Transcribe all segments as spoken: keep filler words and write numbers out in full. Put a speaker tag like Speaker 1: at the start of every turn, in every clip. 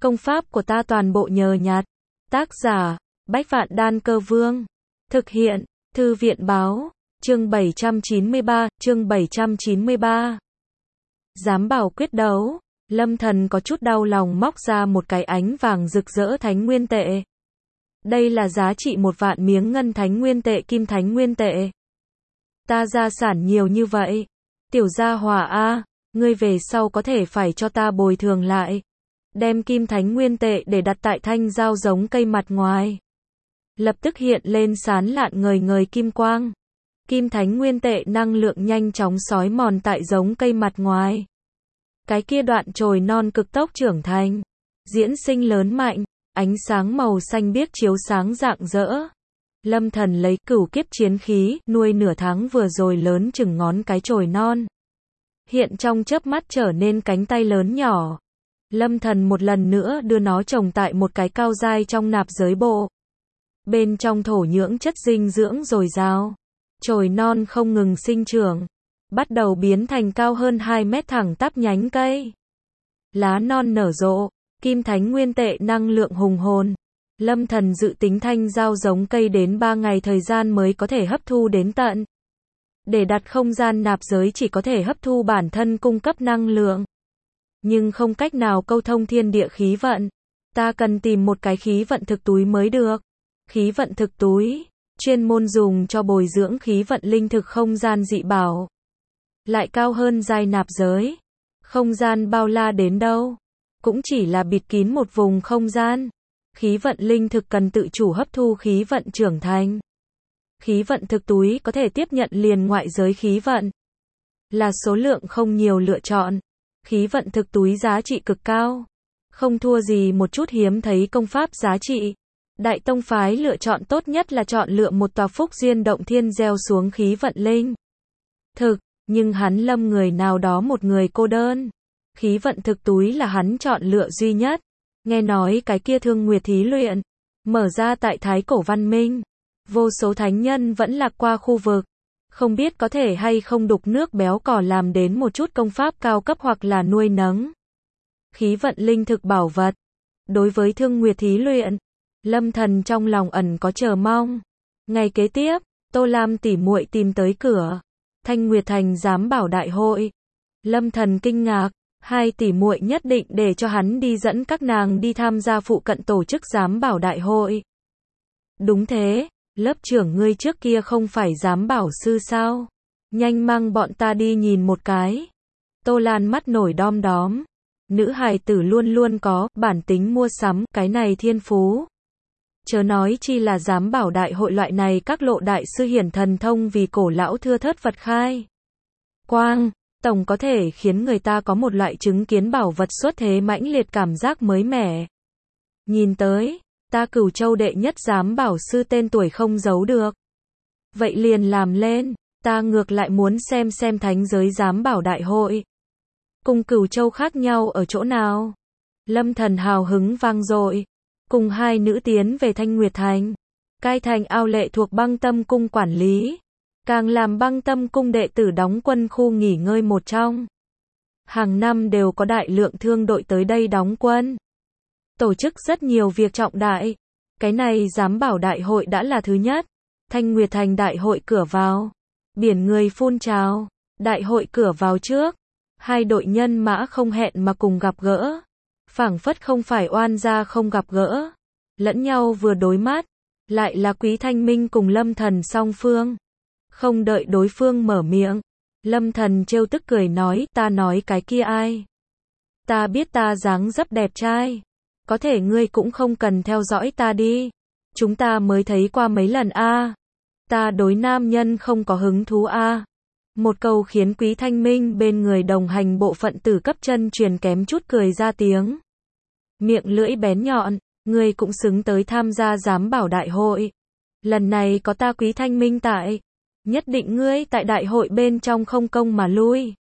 Speaker 1: Công pháp của ta toàn bộ nhờ nhặt. Tác giả, Bách Vạn Đan Cơ Vương. Thực hiện, Thư viện Báo. Chương bảy trăm chín mươi ba, chương bảy trăm chín mươi ba. Giám bảo quyết đấu. Lâm Thần có chút đau lòng móc ra một cái ánh vàng rực rỡ thánh nguyên tệ. Đây là giá trị một vạn miếng ngân thánh nguyên tệ kim thánh nguyên tệ. Ta gia sản nhiều như vậy. Tiểu gia hỏa a, ngươi về sau có thể phải cho ta bồi thường lại. Đem kim thánh nguyên tệ để đặt tại thanh dao giống cây mặt ngoài. Lập tức hiện lên sán lạn ngời ngời kim quang. Kim thánh nguyên tệ năng lượng nhanh chóng xói mòn tại giống cây mặt ngoài. Cái kia đoạn chồi non cực tốc trưởng thành, diễn sinh lớn mạnh, ánh sáng màu xanh biếc chiếu sáng rạng rỡ. Lâm Thần lấy cửu kiếp chiến khí, nuôi nửa tháng vừa rồi lớn chừng ngón cái chồi non. Hiện trong chớp mắt trở nên cánh tay lớn nhỏ. Lâm Thần một lần nữa đưa nó trồng tại một cái cao dai trong nạp giới bộ. Bên trong thổ nhưỡng chất dinh dưỡng dồi dào. Chồi non không ngừng sinh trưởng. Bắt đầu biến thành cao hơn hai mét thẳng tắp nhánh cây. Lá non nở rộ, kim thánh nguyên tệ năng lượng hùng hồn. Lâm Thần dự tính thanh dao giống cây đến ba ngày thời gian mới có thể hấp thu đến tận. Để đặt không gian nạp giới chỉ có thể hấp thu bản thân cung cấp năng lượng. Nhưng không cách nào câu thông thiên địa khí vận. Ta cần tìm một cái khí vận thực túi mới được. Khí vận thực túi, chuyên môn dùng cho bồi dưỡng khí vận linh thực không gian dị bảo. Lại cao hơn giai nạp giới. Không gian bao la đến đâu, cũng chỉ là bịt kín một vùng không gian. Khí vận linh thực cần tự chủ hấp thu khí vận trưởng thành. Khí vận thực túi có thể tiếp nhận liền ngoại giới khí vận. Là số lượng không nhiều lựa chọn. Khí vận thực túi giá trị cực cao. Không thua gì một chút hiếm thấy công pháp giá trị. Đại tông phái lựa chọn tốt nhất là chọn lựa một tòa phúc duyên động thiên gieo xuống khí vận linh thực. Nhưng hắn Lâm người nào đó một người cô đơn. Khí vận thực túi là hắn chọn lựa duy nhất. Nghe nói cái kia Thương Nguyệt thí luyện mở ra tại Thái Cổ Văn Minh. Vô số thánh nhân vẫn lạc qua khu vực. Không biết có thể hay không đục nước béo cò làm đến một chút công pháp cao cấp hoặc là nuôi nấng khí vận linh thực bảo vật. Đối với Thương Nguyệt thí luyện, Lâm Thần trong lòng ẩn có chờ mong. Ngày kế tiếp, Tô Lam tỷ muội tìm tới cửa Thanh Nguyệt Thành giám bảo đại hội. Lâm Thần kinh ngạc, hai tỷ muội nhất định để cho hắn đi dẫn các nàng đi tham gia phụ cận tổ chức giám bảo đại hội. Đúng thế, lớp trưởng ngươi trước kia không phải giám bảo sư sao? Nhanh mang bọn ta đi nhìn một cái. Tô Lan mắt nổi đom đóm. Nữ hài tử luôn luôn có bản tính mua sắm, cái này thiên phú. Chớ nói chi là giám bảo đại hội loại này các lộ đại sư hiển thần thông vì cổ lão thưa thớt vật khai quang, tổng có thể khiến người ta có một loại chứng kiến bảo vật xuất thế mãnh liệt cảm giác mới mẻ. Nhìn tới, ta Cửu Châu đệ nhất giám bảo sư tên tuổi không giấu được. Vậy liền làm lên, ta ngược lại muốn xem xem thánh giới giám bảo đại hội cùng Cửu Châu khác nhau ở chỗ nào. Lâm Thần hào hứng vang dội. Cùng hai nữ tiến về Thanh Nguyệt Thành. Cai thành ao lệ thuộc Băng Tâm Cung quản lý. Càng làm Băng Tâm Cung đệ tử đóng quân khu nghỉ ngơi một trong. Hàng năm đều có đại lượng thương đội tới đây đóng quân. Tổ chức rất nhiều việc trọng đại. Cái này giám bảo đại hội đã là thứ nhất. Thanh Nguyệt Thành đại hội cửa vào. Biển người phun trào. Đại hội cửa vào trước. Hai đội nhân mã không hẹn mà cùng gặp gỡ. Phảng phất không phải oan gia không gặp gỡ. Lẫn nhau vừa đối mắt. Lại là Quý Thanh Minh cùng Lâm Thần song phương. Không đợi đối phương mở miệng. Lâm Thần trêu tức cười nói, ta nói cái kia ai? Ta biết ta dáng dấp đẹp trai. Có thể ngươi cũng không cần theo dõi ta đi. Chúng ta mới thấy qua mấy lần a. À. Ta đối nam nhân không có hứng thú a. À. Một câu khiến Quý Thanh Minh bên người đồng hành bộ phận tử cấp chân truyền kém chút cười ra tiếng. Miệng lưỡi bén nhọn, ngươi cũng xứng tới tham gia giám bảo đại hội. Lần này có ta Quý Thanh Minh tại. Nhất định ngươi tại đại hội bên trong không công mà lui.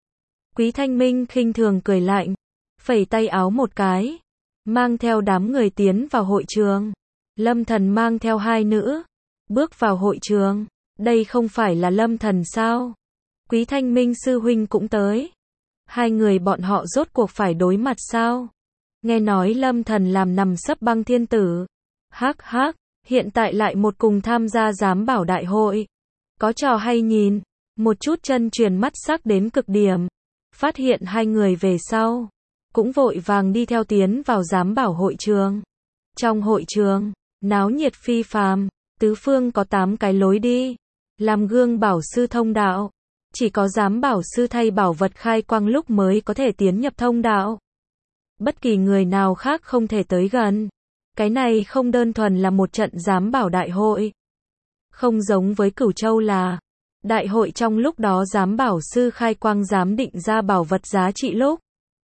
Speaker 1: Quý Thanh Minh khinh thường cười lạnh. Phẩy tay áo một cái. Mang theo đám người tiến vào hội trường. Lâm Thần mang theo hai nữ. Bước vào hội trường. Đây không phải là Lâm Thần sao? Quý Thanh Minh sư huynh cũng tới. Hai người bọn họ rốt cuộc phải đối mặt sao? Nghe nói Lâm Thần làm nằm sấp băng thiên tử. Hắc hắc, hiện tại lại một cùng tham gia giám bảo đại hội. Có trò hay nhìn. Một chút chân truyền mắt sắc đến cực điểm. Phát hiện hai người về sau. Cũng vội vàng đi theo tiến vào giám bảo hội trường. Trong hội trường, náo nhiệt phi phàm. Tứ phương có tám cái lối đi. Làm gương bảo sư thông đạo. Chỉ có giám bảo sư thay bảo vật khai quang lúc mới có thể tiến nhập thông đạo. Bất kỳ người nào khác không thể tới gần. Cái này không đơn thuần là một trận giám bảo đại hội. Không giống với Cửu Châu là đại hội trong lúc đó giám bảo sư khai quang giám định ra bảo vật giá trị lúc.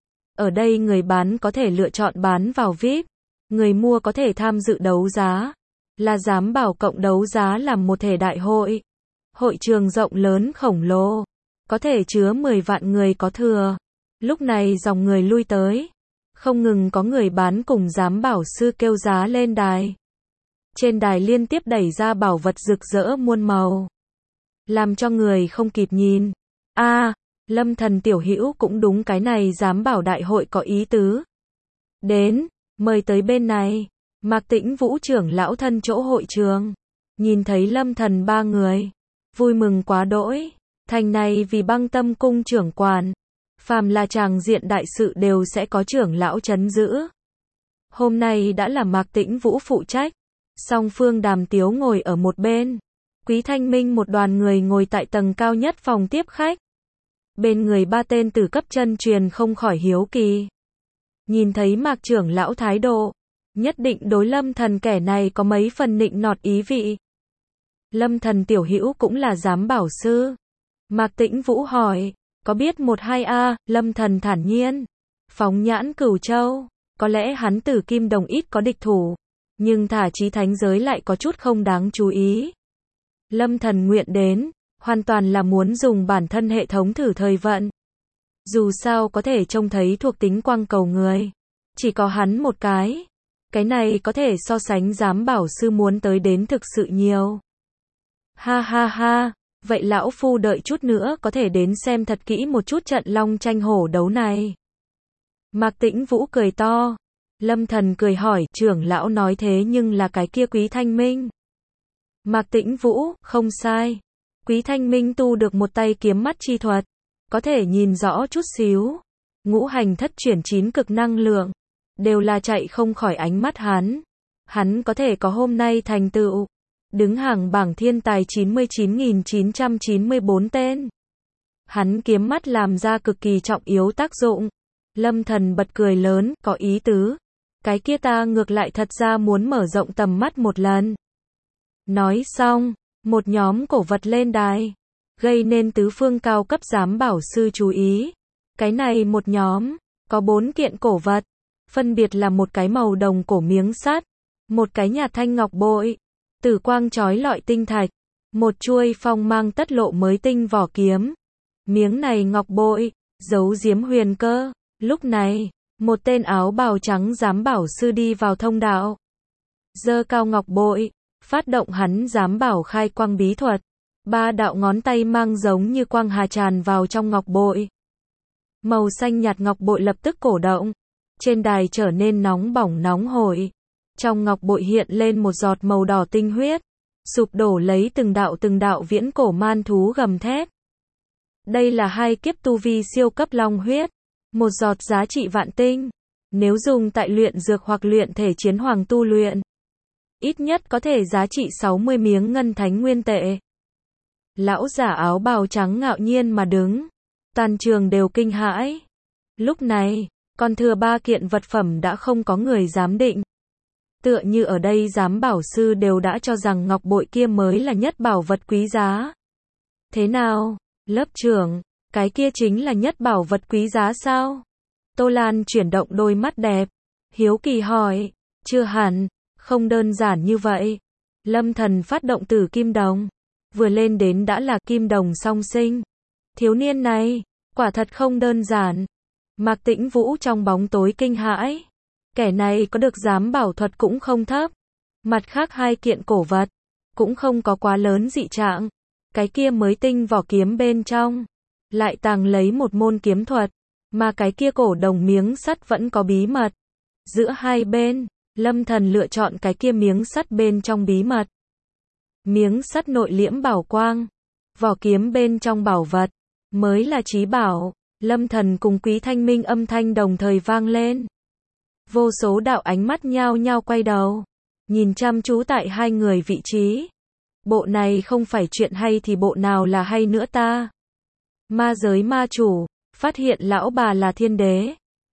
Speaker 1: Ở đây người bán có thể lựa chọn bán vào vi ai pi, người mua có thể tham dự đấu giá. Là giám bảo cộng đấu giá làm một thể đại hội. Hội trường rộng lớn khổng lồ, có thể chứa mười vạn người có thừa. Lúc này dòng người lui tới. Không ngừng có người bán cùng giám bảo sư kêu giá lên đài. Trên đài liên tiếp đẩy ra bảo vật rực rỡ muôn màu. Làm cho người không kịp nhìn. A, à, Lâm Thần tiểu hữu cũng đúng, cái này giám bảo đại hội có ý tứ. Đến, mời tới bên này. Mạc Tĩnh Vũ trưởng lão thân chỗ hội trường. Nhìn thấy Lâm Thần ba người. Vui mừng quá đỗi. Thành này vì Băng Tâm cung trưởng quản. Phàm là tràng diện đại sự đều sẽ có trưởng lão trấn giữ. Hôm nay đã là Mạc Tĩnh Vũ phụ trách. Song phương Đàm Tiếu ngồi ở một bên. Quý Thanh Minh một đoàn người ngồi tại tầng cao nhất phòng tiếp khách. Bên người ba tên tử cấp chân truyền không khỏi hiếu kỳ. Nhìn thấy Mạc trưởng lão thái độ. Nhất định đối Lâm Thần kẻ này có mấy phần nịnh nọt ý vị. Lâm Thần tiểu hữu cũng là giám bảo sư. Mạc Tĩnh Vũ hỏi. Có biết một hai a, Lâm Thần thản nhiên. Phóng nhãn Cửu Châu. Có lẽ hắn Tử Kim Đồng ít có địch thủ. Nhưng thả chí thánh giới lại có chút không đáng chú ý. Lâm Thần nguyện đến. Hoàn toàn là muốn dùng bản thân hệ thống thử thời vận. Dù sao có thể trông thấy thuộc tính quang cầu người. Chỉ có hắn một cái. Cái này có thể so sánh giám bảo sư muốn tới đến thực sự nhiều. Ha ha ha. Vậy lão phu đợi chút nữa có thể đến xem thật kỹ một chút trận long tranh hổ đấu này. Mạc Tĩnh Vũ cười to. Lâm Thần cười hỏi, trưởng lão nói thế nhưng là cái kia Quý Thanh Minh. Mạc Tĩnh Vũ, không sai. Quý Thanh Minh tu được một tay kiếm mắt chi thuật. Có thể nhìn rõ chút xíu. Ngũ hành thất chuyển chín cực năng lượng. Đều là chạy không khỏi ánh mắt hắn. Hắn có thể có hôm nay thành tựu. Đứng hàng bảng thiên tài chín mươi chín nghìn chín trăm chín mươi bốn tên. Hắn kiếm mắt làm ra cực kỳ trọng yếu tác dụng. Lâm Thần bật cười lớn, có ý tứ. Cái kia ta ngược lại thật ra muốn mở rộng tầm mắt một lần. Nói xong, một nhóm cổ vật lên đài. Gây nên tứ phương cao cấp giám bảo sư chú ý. Cái này một nhóm, có bốn kiện cổ vật. Phân biệt là một cái màu đồng cổ miếng sắt. Một cái nhà thanh ngọc bội. Tử quang chói lọi tinh thạch. Một chuôi phong mang tất lộ mới tinh vỏ kiếm. Miếng này ngọc bội, giấu giếm huyền cơ. Lúc này, một tên áo bào trắng giám bảo sư đi vào thông đạo. Giơ cao ngọc bội, phát động hắn giám bảo khai quang bí thuật. Ba đạo ngón tay mang giống như quang hà tràn vào trong ngọc bội. Màu xanh nhạt ngọc bội lập tức cổ động. Trên đài trở nên nóng bỏng nóng hổi. Trong ngọc bội hiện lên một giọt màu đỏ tinh huyết. Sụp đổ lấy từng đạo từng đạo viễn cổ man thú gầm thét. Đây là hai kiếp tu vi siêu cấp long huyết. Một giọt giá trị vạn tinh. Nếu dùng tại luyện dược hoặc luyện thể chiến hoàng tu luyện. Ít nhất có thể giá trị sáu mươi miếng ngân thánh nguyên tệ. Lão giả áo bào trắng ngạo nhiên mà đứng. Toàn trường đều kinh hãi. Lúc này, còn thừa ba kiện vật phẩm đã không có người dám định. Tựa như ở đây giám bảo sư đều đã cho rằng ngọc bội kia mới là nhất bảo vật quý giá. Thế nào, lớp trưởng, cái kia chính là nhất bảo vật quý giá sao? Tô Lan chuyển động đôi mắt đẹp. Hiếu kỳ hỏi, chưa hẳn, không đơn giản như vậy. Lâm Thần phát động Tử Kim Đồng. Vừa lên đến đã là kim đồng song sinh. Thiếu niên này, quả thật không đơn giản. Mạc Tĩnh Vũ trong bóng tối kinh hãi. Kẻ này có được giám bảo thuật cũng không thấp. Mặt khác hai kiện cổ vật, cũng không có quá lớn dị trạng. Cái kia mới tinh vỏ kiếm bên trong, lại tàng lấy một môn kiếm thuật. Mà cái kia cổ đồng miếng sắt vẫn có bí mật. Giữa hai bên, Lâm Thần lựa chọn cái kia miếng sắt bên trong bí mật. Miếng sắt nội liễm bảo quang, vỏ kiếm bên trong bảo vật, mới là chí bảo. Lâm Thần cùng Quý Thanh Minh âm thanh đồng thời vang lên. Vô số đạo ánh mắt nhao nhao quay đầu, nhìn chăm chú tại hai người vị trí. Bộ này không phải chuyện hay thì bộ nào là hay nữa ta? Ma giới ma chủ, phát hiện lão bà là thiên đế.